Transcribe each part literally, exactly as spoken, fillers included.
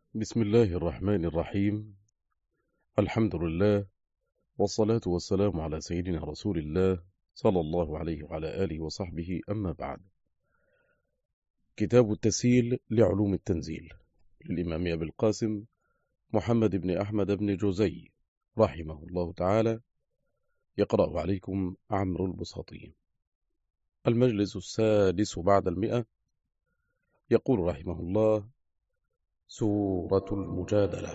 بسم الله الرحمن الرحيم. الحمد لله، والصلاة والسلام على سيدنا رسول الله صلى الله عليه وعلى آله وصحبه، أما بعد. كتاب التسهيل لعلوم التنزيل للإمام أبي القاسم محمد بن أحمد بن جوزي رحمه الله تعالى، يقرأ عليكم عمرو البساطي. المجلس السادس بعد المئة. يقول رحمه الله: سورة المجادلة.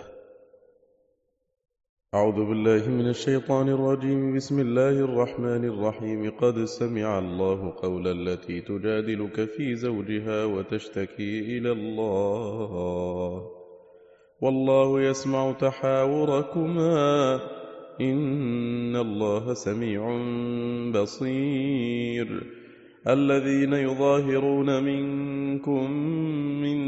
أعوذ بالله من الشيطان الرجيم. بسم الله الرحمن الرحيم. قد سمع الله قول التي تجادلك في زوجها وتشتكي إلى الله والله يسمع تحاوركما إن الله سميع بصير. الذين يظاهرون منكم من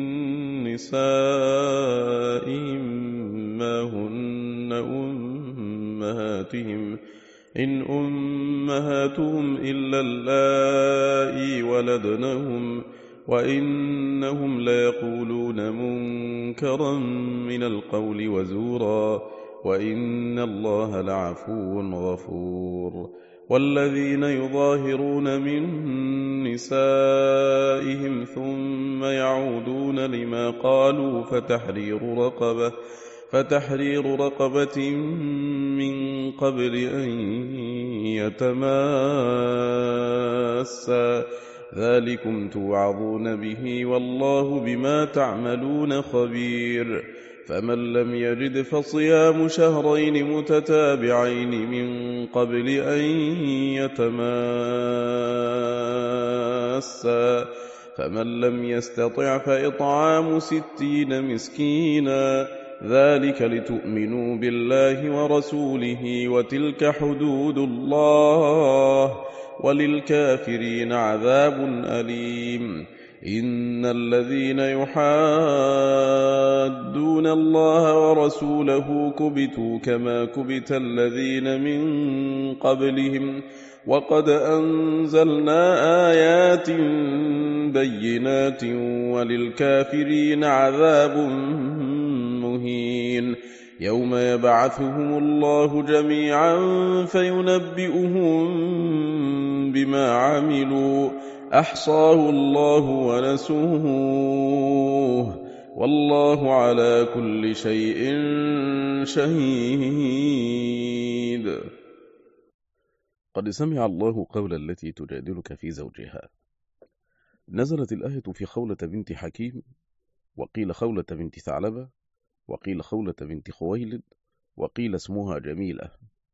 نسائهم ما هن أمهاتهم إن أمهاتهم إلا اللائي ولدنهم وإنهم ليقولون منكرا من القول وزورا وإن الله لعفو غفور. والذين يظاهرون من نسائهم ثم يعودون لما قالوا فتحرير رقبة فتحرير رقبة من قبل أن يتماسا ذلكم توعظون به والله بما تعملون خبير. فمن لم يجد فصيام شهرين متتابعين من قبل أن يتماسا فمن لم يستطع فإطعام ستين مسكينا ذلك لتؤمنوا بالله ورسوله وتلك حدود الله وللكافرين عذاب أليم. إن الذين يحادون الله ورسوله كبتوا كما كبت الذين من قبلهم وقد أنزلنا آيات بينات وللكافرين عذاب مهين. يوم يبعثهم الله جميعا فينبئهم بما عملوا أحصاه الله ونسوه والله على كل شيء شهيد. قد سمع الله قول التي تجادلك في زوجها. نزلت الآية في خولة بنت حكيم، وقيل خولة بنت ثعلبة، وقيل خولة بنت خويلد، وقيل اسمها جميلة.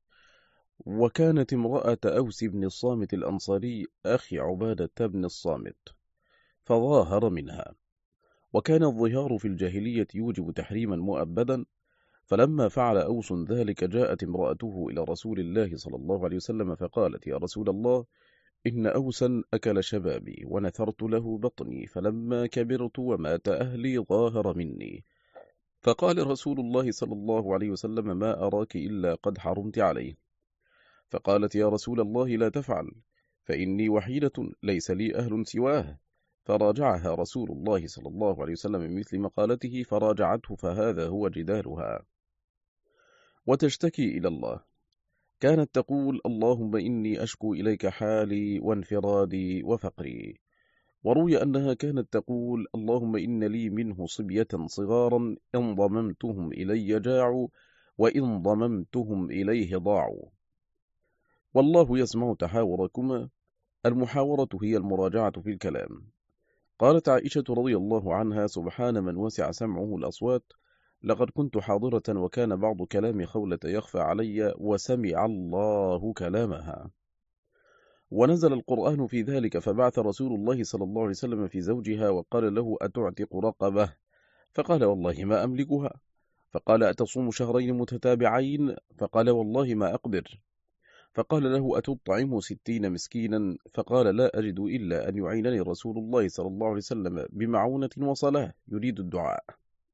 وكانت امرأة أوس بن الصامت الأنصاري أخي عبادة بن الصامت، فظاهر منها. وكان الظهار في الجاهلية يوجب تحريما مؤبدا، فلما فعل أوس ذلك جاءت امرأته إلى رسول الله صلى الله عليه وسلم فقالت: يا رسول الله، إن أوسا أكل شبابي ونثرت له بطني، فلما كبرت ومات أهلي ظاهر مني. فقال رسول الله صلى الله عليه وسلم: ما أراك إلا قد حرمت عليه. فقالت: يا رسول الله، لا تفعل، فإني وحيدة ليس لي أهل سواه. فراجعها رسول الله صلى الله عليه وسلم مثل مقالته، فراجعته، فهذا هو جدالها. وتشتكي إلى الله. كانت تقول: اللهم إني أشكو إليك حالي وانفرادي وفقري. وروي أنها كانت تقول: اللهم إن لي منه صبية صغارا إن ضممتهم إلي جاعوا وإن ضممتهم إليه ضاعوا. والله يسمع تحاوركما. المحاورة هي المراجعة في الكلام. قالت عائشة رضي الله عنها: سبحان من وسع سمعه الأصوات، لقد كنت حاضرة وكان بعض كلام خولة يخفى علي وسمع الله كلامها. ونزل القرآن في ذلك، فبعث رسول الله صلى الله عليه وسلم في زوجها وقال له: أتعتق رقبة؟ فقال: والله ما أملكها. فقال: أتصوم شهرين متتابعين؟ فقال: والله ما أقدر. فقال له: أتطعم ستين مسكينا؟ فقال: لا أجد إلا أن يعينني رسول الله صلى الله عليه وسلم بمعونة وصلاة يريد الدعاء.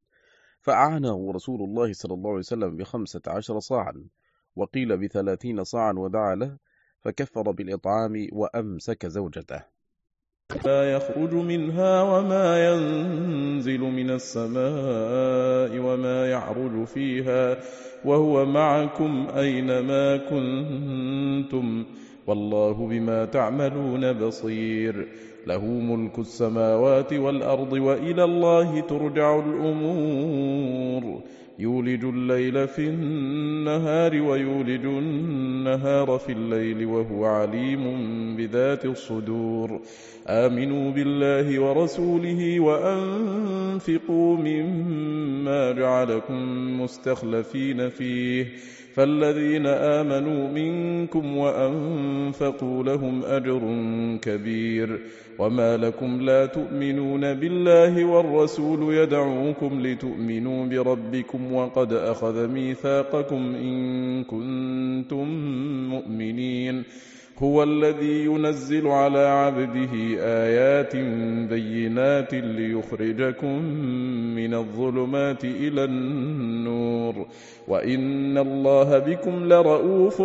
فأعانه رسول الله صلى الله عليه وسلم بخمسة عشر صاعا، وقيل بثلاثين صاعا، ودعا له، فكفر بالإطعام وأمسك زوجته. ما يخرج منها وما ينزل من السماء وما يعرج فيها وهو معكم أينما كنتم والله بما تعملون بصير له ملك السماوات والأرض وإلى الله ترجع الأمور يولج الليل في النهار ويولج النهار في الليل وهو عليم بذات الصدور آمنوا بالله ورسوله وأنفقوا مما جعلكم مستخلفين فيه فالذين آمنوا منكم وأنفقوا لهم أجر كبير وما لكم لا تؤمنون بالله والرسول يدعوكم لتؤمنوا بربكم وقد أخذ ميثاقكم إن كنتم مؤمنين هو الذي ينزل على عبده آيات بينات ليخرجكم من الظلمات إلى النور وإن الله بكم لرؤوف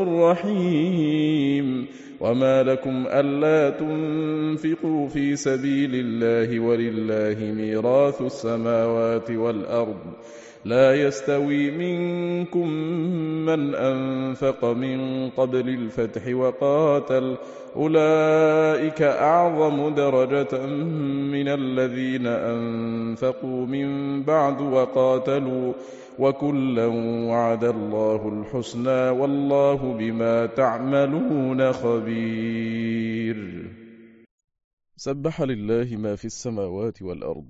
رحيم وما لكم ألا تنفقوا في سبيل الله ولله ميراث السماوات والأرض لا يستوي منكم من أنفق من قبل الفتح وقاتل أولئك أعظم درجة من الذين أنفقوا من بعد وقاتلوا وكلا وعد الله الحسنى والله بما تعملون خبير. سبح لله ما في السماوات والأرض.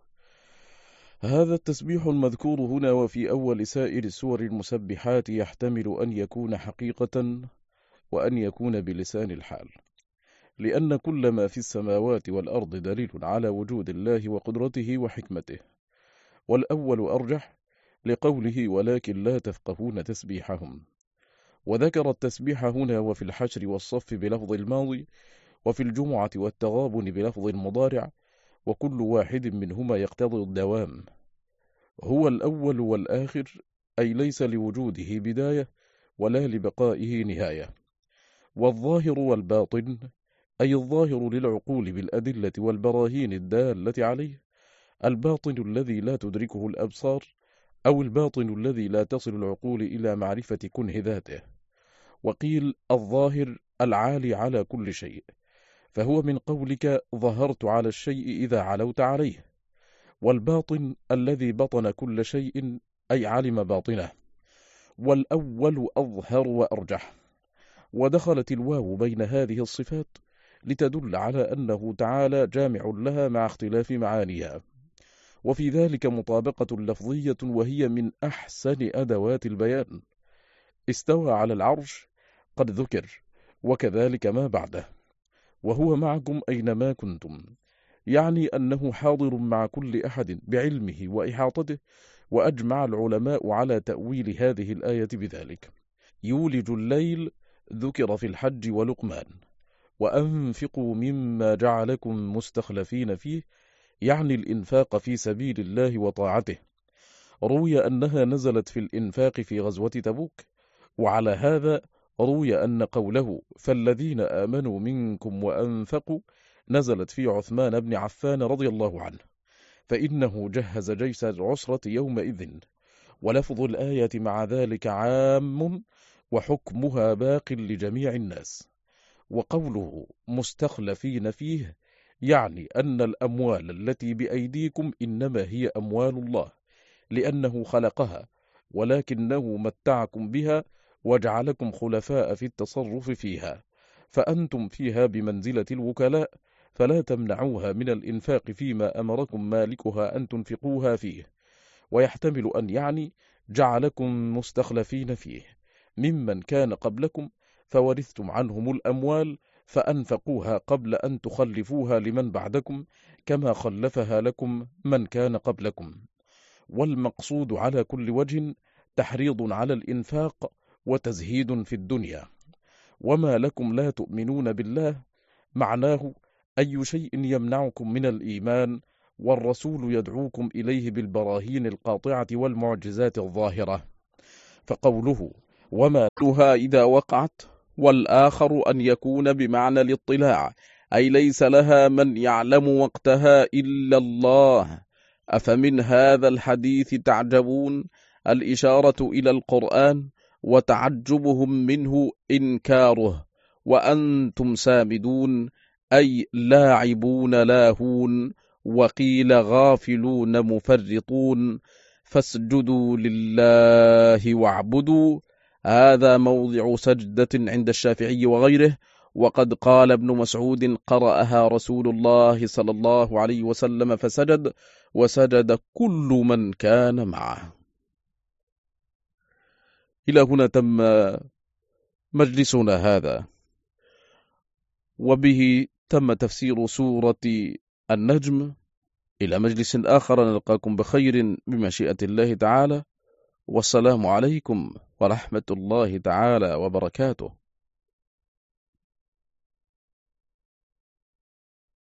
هذا التسبيح المذكور هنا وفي أول سائر السور المسبحات يحتمل أن يكون حقيقة وأن يكون بلسان الحال، لأن كل ما في السماوات والأرض دليل على وجود الله وقدرته وحكمته، والأول أرجح لقوله ولكن لا تفقهون تسبيحهم، وذكر التسبيح هنا وفي الحشر والصف بلفظ الماضي، وفي الجمعة والتغابن بلفظ المضارع، وكل واحد منهما يقتضي الدوام. هو الأول والآخر، أي ليس لوجوده بداية ولا لبقائه نهاية. والظاهر والباطن، أي الظاهر للعقول بالأدلة والبراهين الدالة عليه، الباطن الذي لا تدركه الأبصار، أو الباطن الذي لا تصل العقول إلى معرفة كنه ذاته. وقيل الظاهر العالي على كل شيء، فهو من قولك ظهرت على الشيء إذا علوت عليه. والباطن الذي بطن كل شيء، أي علم باطنه. والأول أظهر وأرجح. ودخلت الواو بين هذه الصفات لتدل على أنه تعالى جامع لها مع اختلاف معانيها، وفي ذلك مطابقة لفظية وهي من أحسن أدوات البيان. استوى على العرش قد ذكر، وكذلك ما بعده، وهو معكم أينما كنتم، يعني أنه حاضر مع كل أحد بعلمه وإحاطته. وأجمع العلماء على تأويل هذه الآية بذلك. يولج الليل ذكر في الحج ولقمان. وأنفقوا مما جعلكم مستخلفين فيه، يعني الإنفاق في سبيل الله وطاعته. روي أنها نزلت في الإنفاق في غزوة تبوك، وعلى هذا روي أن قوله فالذين آمنوا منكم وأنفقوا نزلت في عثمان بن عفان رضي الله عنه، فإنه جهز جيش العسرة يومئذ. ولفظ الآية مع ذلك عام، وحكمها باق لجميع الناس. وقوله مستخلفين فيه، يعني أن الأموال التي بأيديكم إنما هي أموال الله، لأنه خلقها، ولكنه متعكم بها وجعلكم خلفاء في التصرف فيها، فأنتم فيها بمنزلة الوكلاء، فلا تمنعوها من الإنفاق فيما أمركم مالكها أن تنفقوها فيه. ويحتمل أن يعني جعلكم مستخلفين فيه ممن كان قبلكم، فورثتم عنهم الأموال فأنفقوها قبل أن تخلفوها لمن بعدكم، كما خلفها لكم من كان قبلكم. والمقصود على كل وجه تحريض على الإنفاق وتزهيد في الدنيا. وما لكم لا تؤمنون بالله، معناه أي شيء يمنعكم من الإيمان، والرسول يدعوكم إليه بالبراهين القاطعة والمعجزات الظاهرة. فقوله وما لها إذا وقعت، والآخر أن يكون بمعنى الاطلاع، أي ليس لها من يعلم وقتها إلا الله. أفمن هذا الحديث تعجبون؟ الإشارة إلى القرآن وتعجبهم منه إنكاره، وأنتم سامدون أي لاعبون لاهون، وقيل غافلون مفرطون، فاسجدوا لله واعبدوا. هذا موضع سجدة عند الشافعي وغيره. وقد قال ابن مسعود: قرأها رسول الله صلى الله عليه وسلم فسجد، وسجد كل من كان معه. إلى هنا تم مجلسنا هذا، وبه تم تفسير سورة النجم. إلى مجلس آخر نلقاكم بخير بمشيئة الله تعالى، والسلام عليكم ورحمة الله تعالى وبركاته.